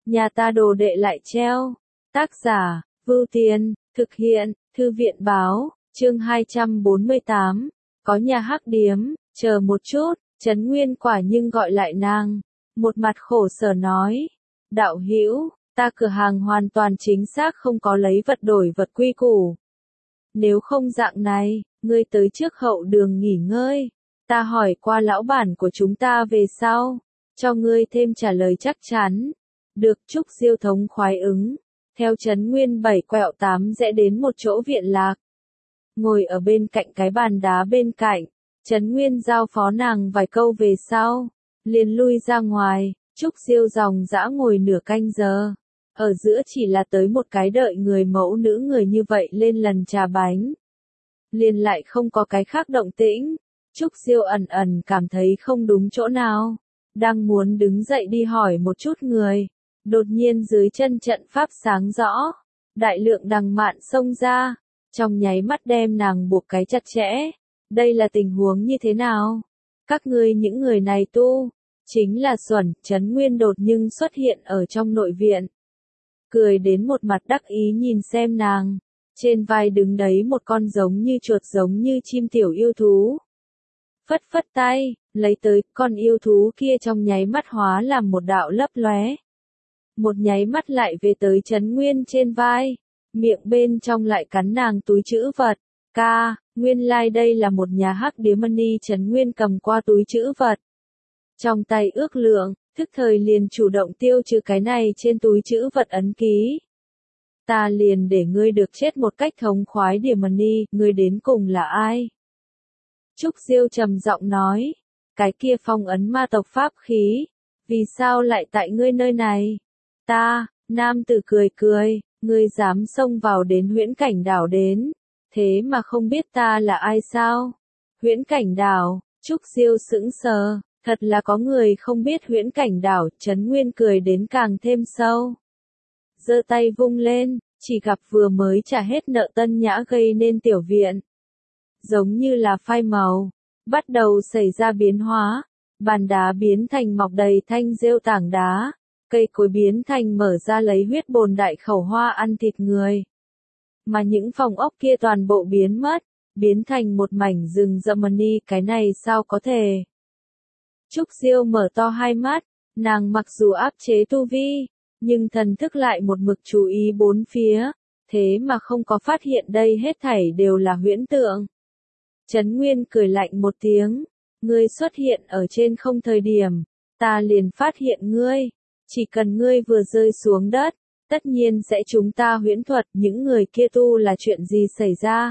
nhà ta đồ đệ lại treo. Tác giả, Vưu Tiên, thực hiện, Thư viện báo, chương 248, có nhà hắc điếm, chờ một chút, Trấn Nguyên quả nhưng gọi lại nàng, một mặt khổ sở nói, đạo hữu, ta cửa hàng hoàn toàn chính xác không có lấy vật đổi vật quy củ. Nếu không dạng này, ngươi tới trước hậu đường nghỉ ngơi, ta hỏi qua lão bản của chúng ta về sau, cho ngươi thêm trả lời chắc chắn. Được. Trúc Diêu thống khoái ứng, theo Trấn Nguyên 7 quẹo 8 rẽ đến một chỗ viện lạc. Ngồi ở bên cạnh cái bàn đá bên cạnh, Trấn Nguyên giao phó nàng vài câu về sau, liền lui ra ngoài. Trúc Diêu dòng dã ngồi nửa canh giờ, ở giữa chỉ là tới một cái đợi người mẫu nữ người như vậy lên lần trà bánh. Liền lại không có cái khác động tĩnh, Trúc Diêu ẩn ẩn cảm thấy không đúng chỗ nào, đang muốn đứng dậy đi hỏi một chút người, đột nhiên dưới chân trận pháp sáng rõ, đại lượng đằng mạn xông ra, trong nháy mắt đem nàng buộc cái chặt chẽ. Đây là tình huống như thế nào? Các ngươi những người này tu, chính là xuẩn. Trấn Nguyên đột nhưng xuất hiện ở trong nội viện. Cười đến một mặt đắc ý nhìn xem nàng, trên vai đứng đấy một con giống như chuột giống như chim tiểu yêu thú. Phất phất tay, lấy tới, con yêu thú kia trong nháy mắt hóa làm một đạo lấp lóe. Một nháy mắt lại về tới Trấn Nguyên trên vai, miệng bên trong lại cắn nàng túi trữ vật. Ca, nguyên lai đây là một nhà hắc điếm money. Trấn Nguyên cầm qua túi trữ vật, trong tay ước lượng, thức thời liền chủ động tiêu trừ cái này trên túi trữ vật ấn ký. Ta liền để ngươi được chết một cách thống khoái điểm money, ngươi đến cùng là ai? Trúc Diêu trầm giọng nói, cái kia phong ấn ma tộc pháp khí, vì sao lại tại ngươi nơi này? Ta, nam tử cười cười, ngươi dám xông vào đến Huyễn Cảnh đảo đến, thế mà không biết ta là ai sao? Huyễn Cảnh đảo, Trúc Diêu sững sờ, thật là có người không biết Huyễn Cảnh đảo. Trấn Nguyên cười đến càng thêm sâu, giơ tay vung lên, chỉ gặp vừa mới trả hết nợ Tân Nhã gây nên tiểu viện, giống như là phai màu, bắt đầu xảy ra biến hóa, bàn đá biến thành mọc đầy thanh rêu tảng đá, cây cối biến thành mở ra lấy huyết bồn đại khẩu hoa ăn thịt người. Mà những phòng ốc kia toàn bộ biến mất, biến thành một mảnh rừng rậm money. Cái này sao có thể? Trúc Diêu mở to hai mắt, nàng mặc dù áp chế tu vi, nhưng thần thức lại một mực chú ý bốn phía, thế mà không có phát hiện đây hết thảy đều là huyễn tượng. Trấn Nguyên cười lạnh một tiếng, ngươi xuất hiện ở trên không thời điểm, ta liền phát hiện ngươi, chỉ cần ngươi vừa rơi xuống đất, tất nhiên sẽ chúng ta huyễn thuật. Những người kia tu là chuyện gì xảy ra?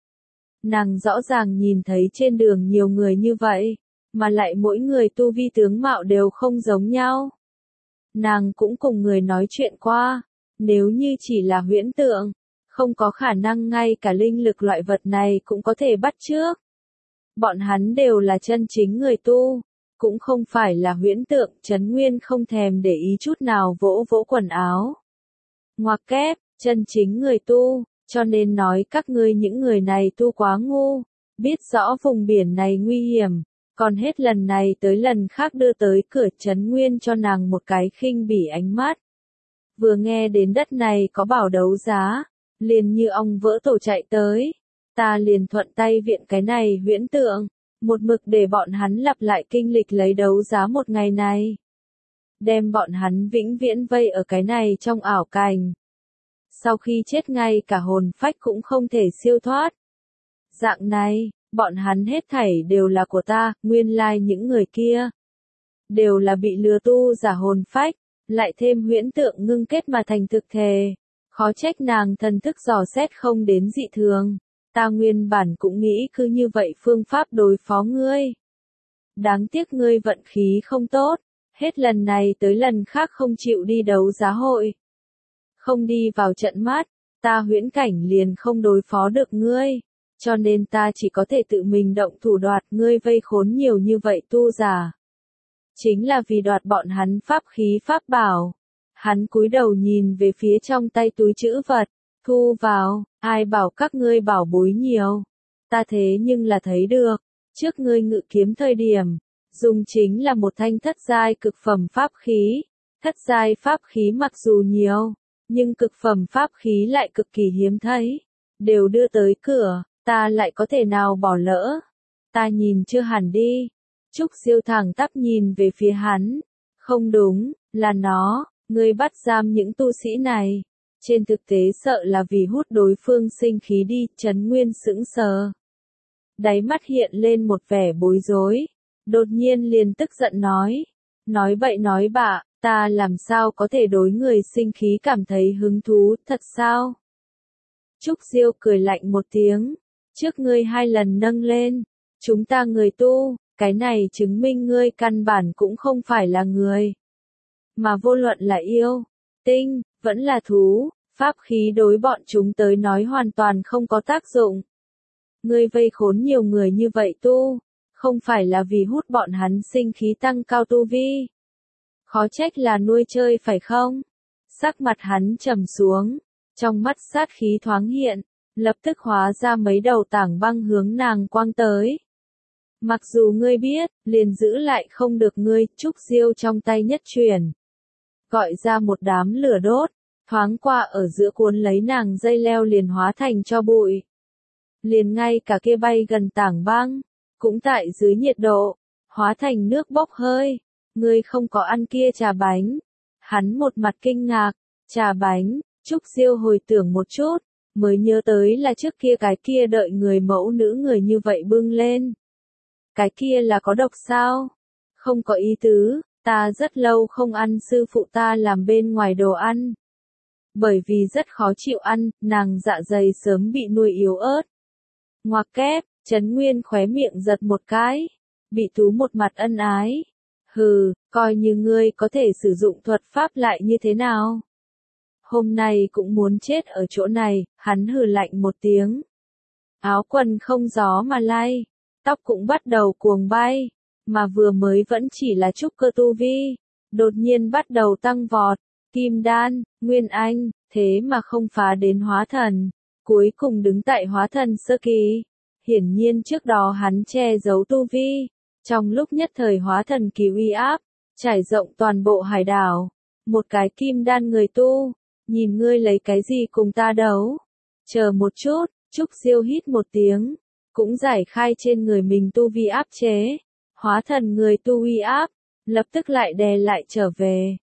Nàng rõ ràng nhìn thấy trên đường nhiều người như vậy, mà lại mỗi người tu vi tướng mạo đều không giống nhau. Nàng cũng cùng người nói chuyện qua, nếu như chỉ là huyễn tượng, không có khả năng ngay cả linh lực loại vật này cũng có thể bắt chước. Bọn hắn đều là chân chính người tu, cũng không phải là huyễn tượng. Trấn Nguyên không thèm để ý chút nào vỗ vỗ quần áo. Ngoặc kép, chân chính người tu, cho nên nói các ngươi những người này tu quá ngu, biết rõ vùng biển này nguy hiểm, còn hết lần này tới lần khác đưa tới cửa. Trấn Nguyên cho nàng một cái khinh bỉ ánh mắt. Vừa nghe đến đất này có bảo đấu giá, liền như ong vỡ tổ chạy tới, ta liền thuận tay viện cái này huyễn tượng, một mực để bọn hắn lặp lại kinh lịch lấy đấu giá một ngày này. Đem bọn hắn vĩnh viễn vây ở cái này trong ảo cảnh. Sau khi chết ngay cả hồn phách cũng không thể siêu thoát. Dạng này, bọn hắn hết thảy đều là của ta. Nguyên lai những người kia đều là bị lừa tu giả hồn phách, lại thêm huyễn tượng ngưng kết mà thành thực thể. Khó trách nàng thần thức dò xét không đến dị thường. Ta nguyên bản cũng nghĩ cứ như vậy phương pháp đối phó ngươi. Đáng tiếc ngươi vận khí không tốt, hết lần này tới lần khác không chịu đi đấu giá hội. Không đi vào trận mắt, ta Huyễn Cảnh liền không đối phó được ngươi, cho nên ta chỉ có thể tự mình động thủ đoạt ngươi vây khốn nhiều như vậy tu giả. Chính là vì đoạt bọn hắn pháp khí pháp bảo. Hắn cúi đầu nhìn về phía trong tay túi trữ vật, thu vào, ai bảo các ngươi bảo bối nhiều. Ta thế nhưng là thấy được, trước ngươi ngự kiếm thời điểm, dùng chính là một thanh thất giai cực phẩm pháp khí, Thất giai pháp khí mặc dù nhiều, nhưng cực phẩm pháp khí lại cực kỳ hiếm thấy. Đều đưa tới cửa, ta lại có thể nào bỏ lỡ. Ta nhìn chưa hẳn đi. Trúc Diêu thẳng tắp nhìn về phía hắn. Không đúng, là nó, ngươi bắt giam những tu sĩ này. Trên thực tế sợ là vì hút đối phương sinh khí đi, Trấn Nguyên sững sờ. Đáy mắt hiện lên một vẻ bối rối. Đột nhiên liền tức giận nói. Nói bậy nói bạ, ta làm sao có thể đối người sinh khí cảm thấy hứng thú, thật sao? Trúc Diêu cười lạnh một tiếng. Trước ngươi 2 lần nâng lên. Chúng ta người tu, cái này chứng minh ngươi căn bản cũng không phải là người. Mà vô luận là yêu, tinh, vẫn là thú, pháp khí đối bọn chúng tới nói hoàn toàn không có tác dụng. Ngươi vây khốn nhiều người như vậy tu, không phải là vì hút bọn hắn sinh khí tăng cao tu vi. Khó trách là nuôi chơi phải không? Sắc mặt hắn trầm xuống, trong mắt sát khí thoáng hiện, lập tức hóa ra mấy đầu tảng băng hướng nàng quang tới. Mặc dù ngươi biết, liền giữ lại không được ngươi, Trúc Diêu trong tay nhất chuyển. Gọi ra một đám lửa đốt, thoáng qua ở giữa cuốn lấy nàng dây leo liền hóa thành cho bụi. Liền ngay cả kia bay gần tảng băng, cũng tại dưới nhiệt độ, hóa thành nước bốc hơi. Ngươi không có ăn kia trà bánh. Hắn một mặt kinh ngạc, trà bánh, Trúc Diêu hồi tưởng một chút, mới nhớ tới là trước kia cái kia đợi người mẫu nữ người như vậy bưng lên. Cái kia là có độc sao? Không có ý tứ, ta rất lâu không ăn sư phụ ta làm bên ngoài đồ ăn. Bởi vì rất khó chịu ăn, nàng dạ dày sớm bị nuôi yếu ớt. Ngoặc kép, Trấn Nguyên khóe miệng giật một cái. Bị Tú một mặt ân ái. Hừ, coi như ngươi có thể sử dụng thuật pháp lại như thế nào? Hôm nay cũng muốn chết ở chỗ này, hắn hừ lạnh một tiếng. Áo quần không gió mà lay, tóc cũng bắt đầu cuồng bay, mà vừa mới vẫn chỉ là trúc cơ tu vi, đột nhiên bắt đầu tăng vọt, kim đan, nguyên anh, thế mà không phá đến hóa thần, cuối cùng đứng tại hóa thần sơ kỳ. Hiển nhiên trước đó hắn che giấu tu vi, trong lúc nhất thời hóa thần kỳ uy áp, trải rộng toàn bộ hải đảo. Một cái kim đan người tu, nhìn ngươi lấy cái gì cùng ta đấu? Chờ một chút, Trúc Diêu hít một tiếng, cũng giải khai trên người mình tu vi áp chế. Hóa thần người tu uy áp, lập tức lại đè lại trở về.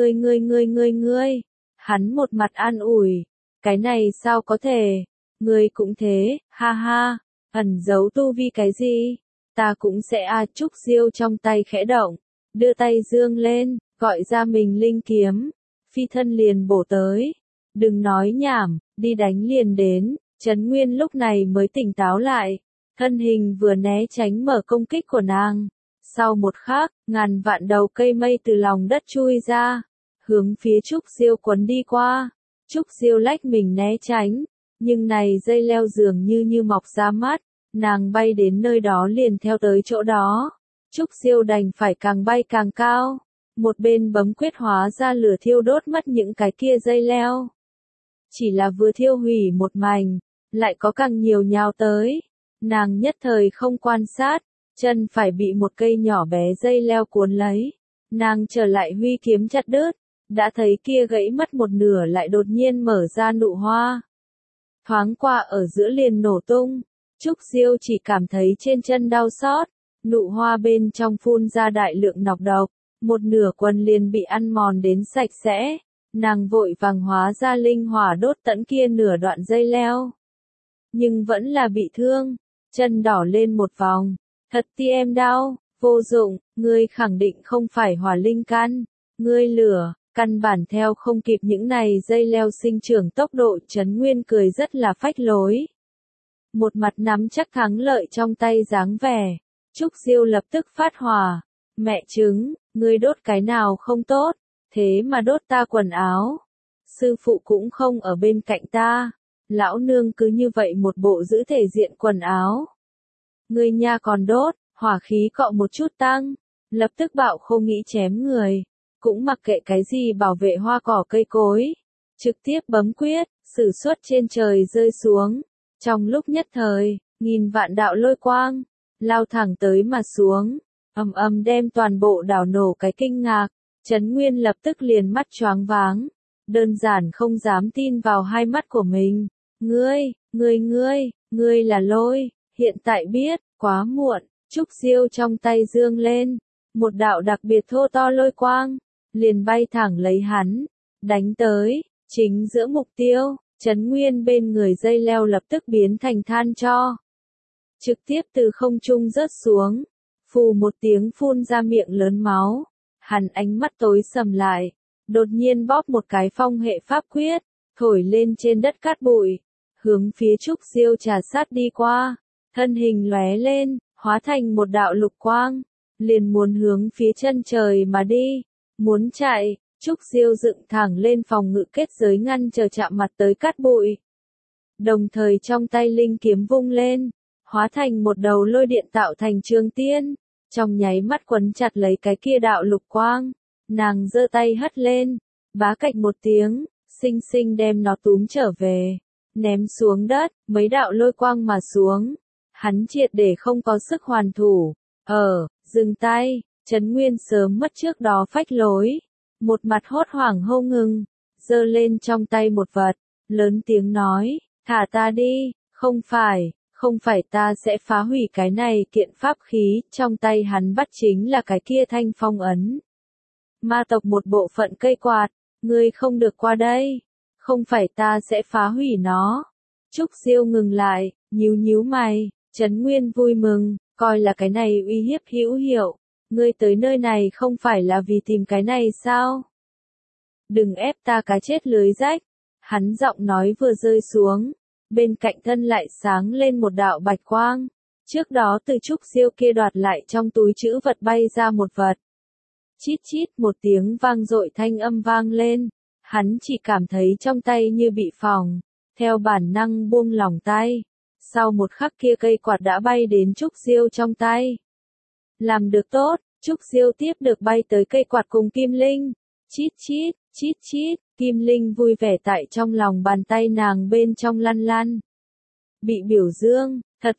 Ngươi. Hắn một mặt an ủi, cái này sao có thể? Ngươi cũng thế, ha ha, ẩn giấu tu vi cái gì? Ta cũng sẽ Trúc Diêu trong tay khẽ động, đưa tay dương lên, gọi ra mình linh kiếm, phi thân liền bổ tới. Đừng nói nhảm, đi đánh liền đến. Trấn Nguyên lúc này mới tỉnh táo lại, thân hình vừa né tránh mở công kích của nàng. Sau một khắc, ngàn vạn đầu cây mây từ lòng đất chui ra, hướng phía Trúc Diêu quấn đi qua. Trúc Diêu lách mình né tránh, nhưng này dây leo dường như mọc ra mắt, nàng bay đến nơi đó liền theo tới chỗ đó. Trúc Diêu đành phải càng bay càng cao, một bên bấm quyết hóa ra lửa thiêu đốt mất những cái kia dây leo. Chỉ là vừa thiêu hủy một mảnh, lại có càng nhiều nhào tới. Nàng nhất thời không quan sát, chân phải bị một cây nhỏ bé dây leo cuốn lấy. Nàng trở lại huy kiếm chặt đứt, đã thấy kia gãy mất một nửa lại đột nhiên mở ra nụ hoa. Thoáng qua ở giữa liền nổ tung, Trúc Diêu chỉ cảm thấy trên chân đau xót, nụ hoa bên trong phun ra đại lượng nọc độc, một nửa quần liền bị ăn mòn đến sạch sẽ. Nàng vội vàng hóa ra linh hỏa đốt tận kia nửa đoạn dây leo. Nhưng vẫn là bị thương, chân đỏ lên một vòng, thật ti em đau, vô dụng, ngươi khẳng định không phải hỏa linh căn, ngươi lửa, căn bản theo không kịp những này dây leo sinh trưởng tốc độ. Trấn Nguyên cười rất là phách lối. Một mặt nắm chắc thắng lợi trong tay dáng vẻ, Trúc Diêu lập tức phát hỏa, mẹ chứng, ngươi đốt cái nào không tốt, thế mà đốt ta quần áo. Sư phụ cũng không ở bên cạnh ta, lão nương cứ như vậy một bộ giữ thể diện quần áo. Ngươi nha còn đốt, hỏa khí cọ một chút tăng, lập tức bạo không nghĩ chém người, cũng mặc kệ cái gì bảo vệ hoa cỏ cây cối, trực tiếp bấm quyết, sử xuất trên trời rơi xuống. Trong lúc nhất thời, nghìn vạn đạo lôi quang, lao thẳng tới mà xuống, ầm ầm đem toàn bộ đảo nổ cái kinh ngạc. Trấn Nguyên lập tức liền mắt choáng váng, đơn giản không dám tin vào hai mắt của mình. Ngươi là Lôi, hiện tại biết, quá muộn, Trúc Diêu trong tay dương lên, một đạo đặc biệt thô to lôi quang, liền bay thẳng lấy hắn, đánh tới, chính giữa mục tiêu, Trấn Nguyên bên người dây leo lập tức biến thành than tro. Trực tiếp từ không trung rớt xuống, phù một tiếng phun ra miệng lớn máu, hắn ánh mắt tối sầm lại, đột nhiên bóp một cái phong hệ pháp quyết, thổi lên trên đất cát bụi, hướng phía Trúc Diêu trà sát đi qua, thân hình lóe lên, hóa thành một đạo lục quang, liền muốn hướng phía chân trời mà đi, muốn chạy, Trúc Diêu dựng thẳng lên phòng ngự kết giới ngăn chờ chạm mặt tới cát bụi. Đồng thời trong tay linh kiếm vung lên, hóa thành một đầu lôi điện tạo thành trường tiên, trong nháy mắt quấn chặt lấy cái kia đạo lục quang, nàng giơ tay hất lên, bá cạch một tiếng, xinh xinh đem nó túm trở về, ném xuống đất, mấy đạo lôi quang mà xuống, hắn triệt để không có sức hoàn thủ, dừng tay, Trấn Nguyên sớm mất trước đó phách lối, một mặt hốt hoảng hô ngừng, giơ lên trong tay một vật, lớn tiếng nói, thả ta đi, không phải ta sẽ phá hủy cái này kiện pháp khí, trong tay hắn bắt chính là cái kia thanh phong ấn. Ma tộc một bộ phận cây quạt, ngươi không được qua đây, không phải ta sẽ phá hủy nó. Trúc Diêu ngừng lại, nhíu mày, Trấn Nguyên vui mừng, coi là cái này uy hiếp hữu hiệu, ngươi tới nơi này không phải là vì tìm cái này sao? Đừng ép ta cá chết lưới rách, hắn giọng nói vừa rơi xuống. Bên cạnh thân lại sáng lên một đạo bạch quang, trước đó từ Trúc Diêu kia đoạt lại trong túi trữ vật bay ra một vật. Chít chít một tiếng vang dội thanh âm vang lên, hắn chỉ cảm thấy trong tay như bị phỏng, theo bản năng buông lỏng tay, sau một khắc kia cây quạt đã bay đến Trúc Diêu trong tay. Làm được tốt, Trúc Diêu tiếp được bay tới cây quạt cùng Kim Linh, chít chít, Kim Linh vui vẻ tại trong lòng bàn tay nàng bên trong lăn lăn. Bị biểu dương, thật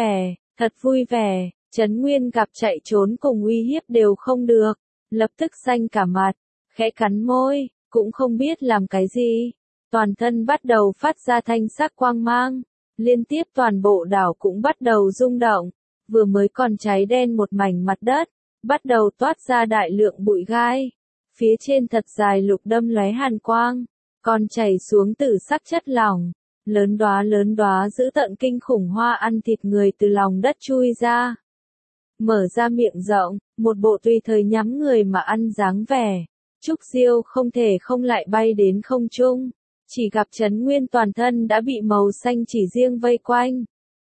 vui vẻ, Trấn Nguyên gặp chạy trốn cùng uy hiếp đều không được, lập tức xanh cả mặt, khẽ cắn môi, cũng không biết làm cái gì. Toàn thân bắt đầu phát ra thanh sắc quang mang, liên tiếp toàn bộ đảo cũng bắt đầu rung động, vừa mới còn cháy đen một mảnh mặt đất, bắt đầu toát ra đại lượng bụi gai. Phía trên thật dài lục đâm lóe hàn quang, còn chảy xuống tử sắc chất lỏng, lớn đóa giữ tận kinh khủng hoa ăn thịt người từ lòng đất chui ra. Mở ra miệng rộng, một bộ tùy thời nhắm người mà ăn dáng vẻ. Trúc Diêu không thể không lại bay đến không trung, chỉ gặp Trấn Nguyên toàn thân đã bị màu xanh chỉ riêng vây quanh,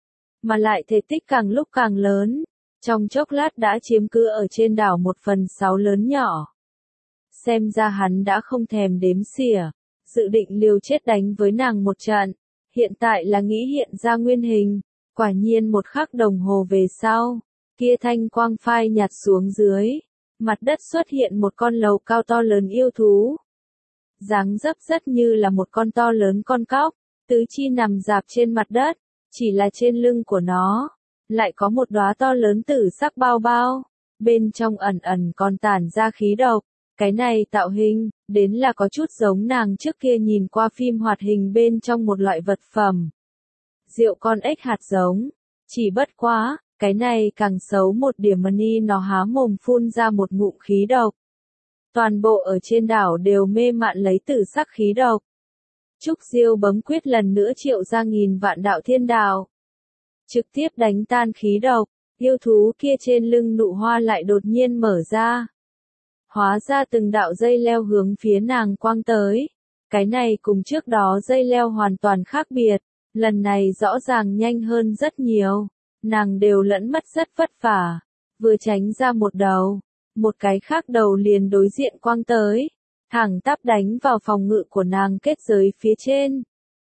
mà lại thể tích càng lúc càng lớn, trong chốc lát đã chiếm cứ ở trên đảo 1/6 lớn nhỏ. Xem ra hắn đã không thèm đếm xỉa, dự định liều chết đánh với nàng một trận, hiện tại là nghĩ hiện ra nguyên hình, quả nhiên một khắc đồng hồ về sau, kia thanh quang phai nhạt xuống dưới, mặt đất xuất hiện một con lầu cao to lớn yêu thú. Dáng dấp rất như là một con to lớn con cóc, tứ chi nằm rạp trên mặt đất, chỉ là trên lưng của nó, lại có một đóa to lớn tử sắc bao bao, bên trong ẩn còn tản ra khí độc. Cái này tạo hình, đến là có chút giống nàng trước kia nhìn qua phim hoạt hình bên trong một loại vật phẩm. Rượu con ếch hạt giống, chỉ bất quá, cái này càng xấu một điểm Mani nó há mồm phun ra một ngụm khí độc. Toàn bộ ở trên đảo đều mê mạn lấy tử sắc khí độc. Trúc Diêu bấm quyết lần nữa triệu ra nghìn vạn đạo thiên đạo. Trực tiếp đánh tan khí độc, yêu thú kia trên lưng nụ hoa lại đột nhiên mở ra. Hóa ra từng đạo dây leo hướng phía nàng quang tới. Cái này cùng trước đó dây leo hoàn toàn khác biệt, lần này rõ ràng nhanh hơn rất nhiều. Nàng đều lẫn mất rất vất vả, vừa tránh ra một đầu, một cái khác đầu liền đối diện quang tới, thẳng tắp đánh vào phòng ngự của nàng kết giới phía trên.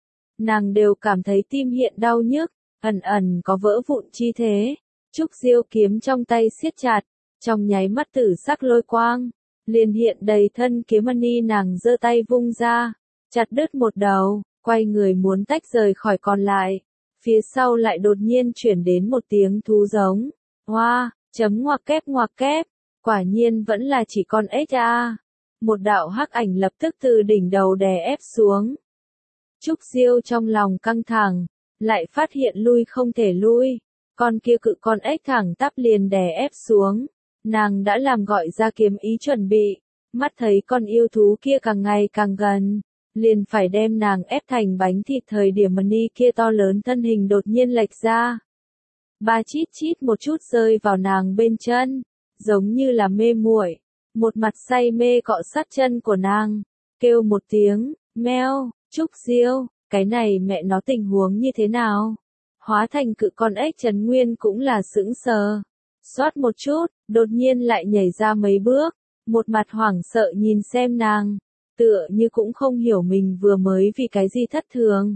Nàng đều cảm thấy tim hiện đau nhức, ẩn có vỡ vụn chi thế. Trúc Diêu kiếm trong tay siết chặt, trong nháy mắt tử sắc lôi quang, liền hiện đầy thân kiếm Mani nàng giơ tay vung ra, chặt đứt một đầu, quay người muốn tách rời khỏi còn lại. Phía sau lại đột nhiên chuyển đến một tiếng thú giống. Hoa, chấm ngoặc kép, quả nhiên vẫn là chỉ con ếch a. một đạo hắc ảnh lập tức từ đỉnh đầu đè ép xuống. Trúc Diêu trong lòng căng thẳng, lại phát hiện lui không thể lui, con kia cự con ếch thẳng tắp liền đè ép xuống. Nàng đã làm gọi ra kiếm ý chuẩn bị, mắt thấy con yêu thú kia càng ngày càng gần, liền phải đem nàng ép thành bánh thịt thời điểm Mani kia to lớn thân hình đột nhiên lệch ra. Ba chít chít một chút rơi vào nàng bên chân, giống như là mê muội, một mặt say mê cọ sát chân của nàng, kêu một tiếng, meo, Trúc Diêu, cái này mẹ nó tình huống như thế nào? Hóa thành cự con ếch Trấn Nguyên cũng là sững sờ. Xoát một chút, đột nhiên lại nhảy ra mấy bước, một mặt hoảng sợ nhìn xem nàng, tựa như cũng không hiểu mình vừa mới vì cái gì thất thường.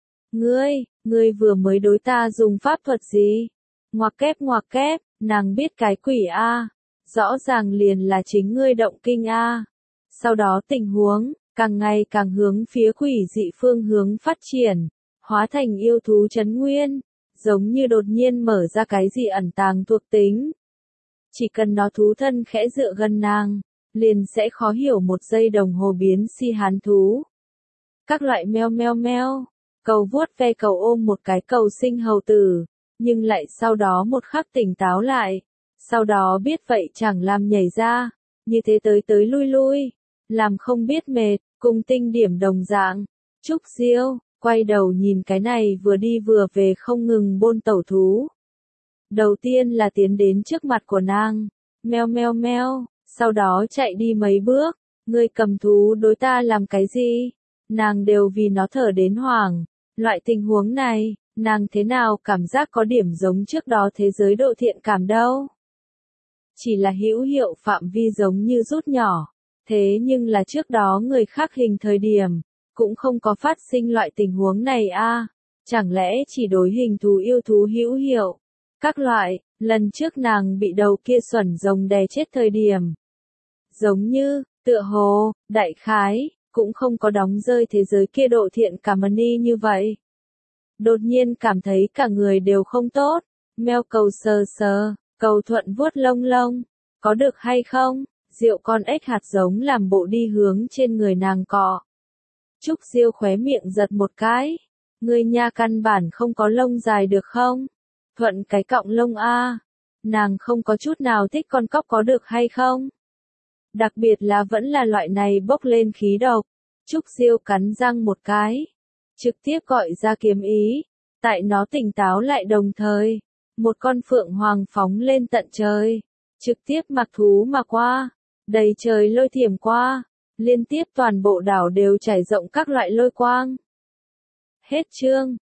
Ngươi vừa mới đối ta dùng pháp thuật gì? Ngoặc kép, nàng biết cái quỷ a, rõ ràng liền là chính ngươi động kinh a. Sau đó tình huống, càng ngày càng hướng phía quỷ dị phương hướng phát triển, hóa thành yêu thú Trấn Nguyên, giống như đột nhiên mở ra cái gì ẩn tàng thuộc tính. Chỉ cần nó thú thân khẽ dựa gần nàng, liền sẽ khó hiểu một giây đồng hồ biến si hán thú. Các loại meo, cầu vuốt ve cầu ôm một cái cầu sinh hầu tử, nhưng lại sau đó một khắc tỉnh táo lại, sau đó biết vậy chẳng làm nhảy ra, như thế tới lui, làm không biết mệt, cùng tinh điểm đồng dạng. Trúc Diêu quay đầu nhìn cái này vừa đi vừa về không ngừng bôn tẩu thú. Đầu tiên là tiến đến trước mặt của nàng, meo, sau đó chạy đi mấy bước, ngươi cầm thú đối ta làm cái gì? Nàng đều vì nó thở đến hoảng, loại tình huống này, nàng thế nào cảm giác có điểm giống trước đó thế giới độ thiện cảm đâu. Chỉ là hữu hiệu phạm vi giống như rút nhỏ, thế nhưng là trước đó người khác hình thời điểm, cũng không có phát sinh loại tình huống này a, chẳng lẽ chỉ đối hình thú yêu thú hữu hiệu? Các loại, lần trước nàng bị đầu kia xuẩn rồng đè chết thời điểm. Giống như, tựa hồ, đại khái, cũng không có đóng rơi thế giới kia độ thiện cảm Mani như vậy. Đột nhiên cảm thấy cả người đều không tốt, meo cầu sờ, cầu thuận vuốt lông, có được hay không? Diệu con ếch hạt giống làm bộ đi hướng trên người nàng cọ. Trúc Diêu khóe miệng giật một cái, ngươi nha căn bản không có lông dài được không? Thuận cái cọng lông a, nàng không có chút nào thích con cóc có được hay không? Đặc biệt là vẫn là loại này bốc lên khí độc. Trúc Diêu cắn răng một cái, trực tiếp gọi ra kiếm ý, tại nó tỉnh táo lại đồng thời, một con phượng hoàng phóng lên tận trời, trực tiếp mặc thú mà qua, đầy trời lôi thiểm qua, liên tiếp toàn bộ đảo đều trải rộng các loại lôi quang. Hết chương.